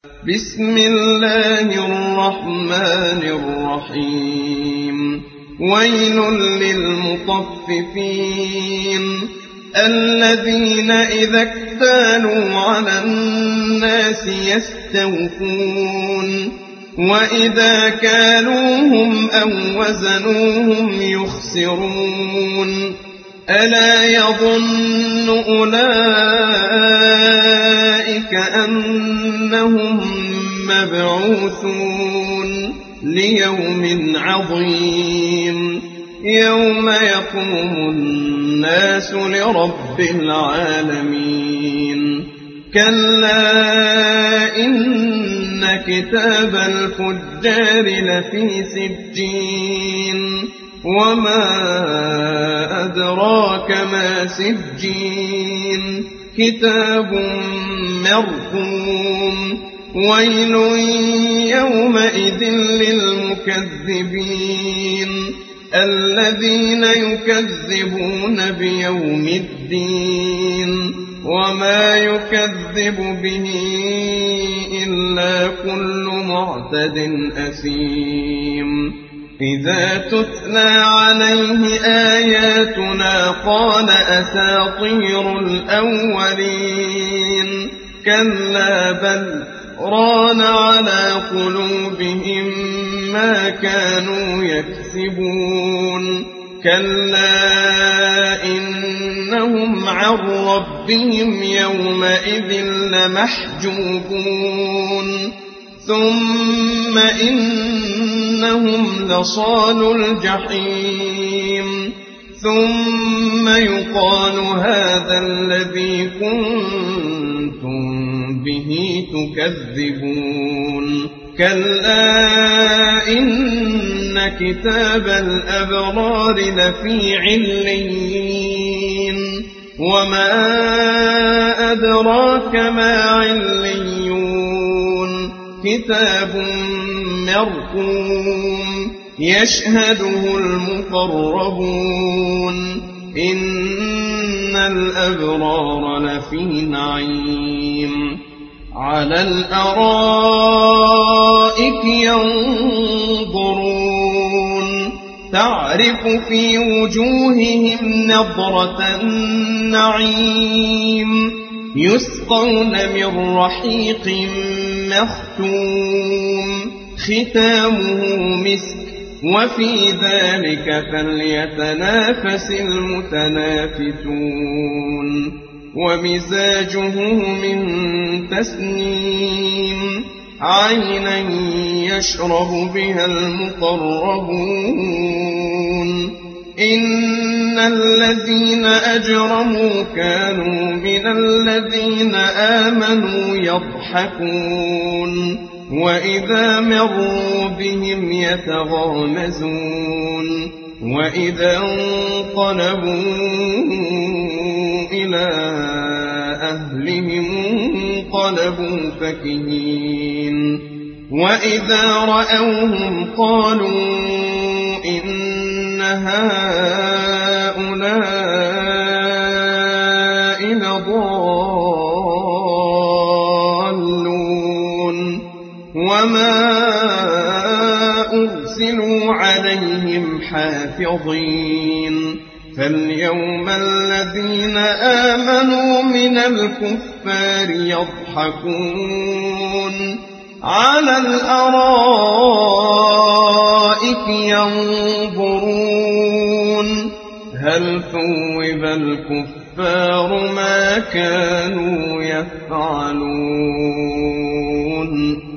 بسم الله الرحمن الرحيم ويل للمطففين الذين إذا اكتالوا على الناس يستوفون وإذا كالوهم أو وزنوهم يخسرون ألا يظن أولئك أنهم مبعوثون ليوم عظيم يوم يقوم الناس لرب العالمين كلا إن كتاب الفجار لفي سجين وما أدراك ما سجين كتاب مرقوم ويل يومئذ للمكذبين الذين يكذبون بيوم الدين وما يكذب به إلا كل معتد أثيم إذا تتلى عليه آياتنا قال أساطير الأولين كلا بل ران على قلوبهم ما كانوا يكسبون كلا إنهم عن ربهم يومئذ لمحجوبون ثم إنهم لصالو الجحيم ثم يقال هذا الذي كنتم به تكذبون كلا إن كتاب الأبرار لفي عليين وما أدراك ما عليون كتاب مرقوم يشهده المقربون إن الأبرار لفي نعيم على الأرائك ينظرون تعرف في وجوههم نضرة النعيم يسقون من رحيق مختوم ختامه مسك وفي ذلك فليتنافس المتنافسون ومزاجه من تسنيم عينا يشرب بها المقربون إن الذين أجرموا كانوا من الذين آمنوا يضحكون وإذا مروا بهم يتغامزون وإذا انقلبوا إلى أهلهم انقلبوا فكهين وإذا رأوهم قالوا إن هؤلاء لضالون وما أرسلوا عليهم حافظين فاليوم الذين آمنوا من الكفار يضحكون على الأرائك ينظرون هل ثوب الكفار ما كانوا يفعلون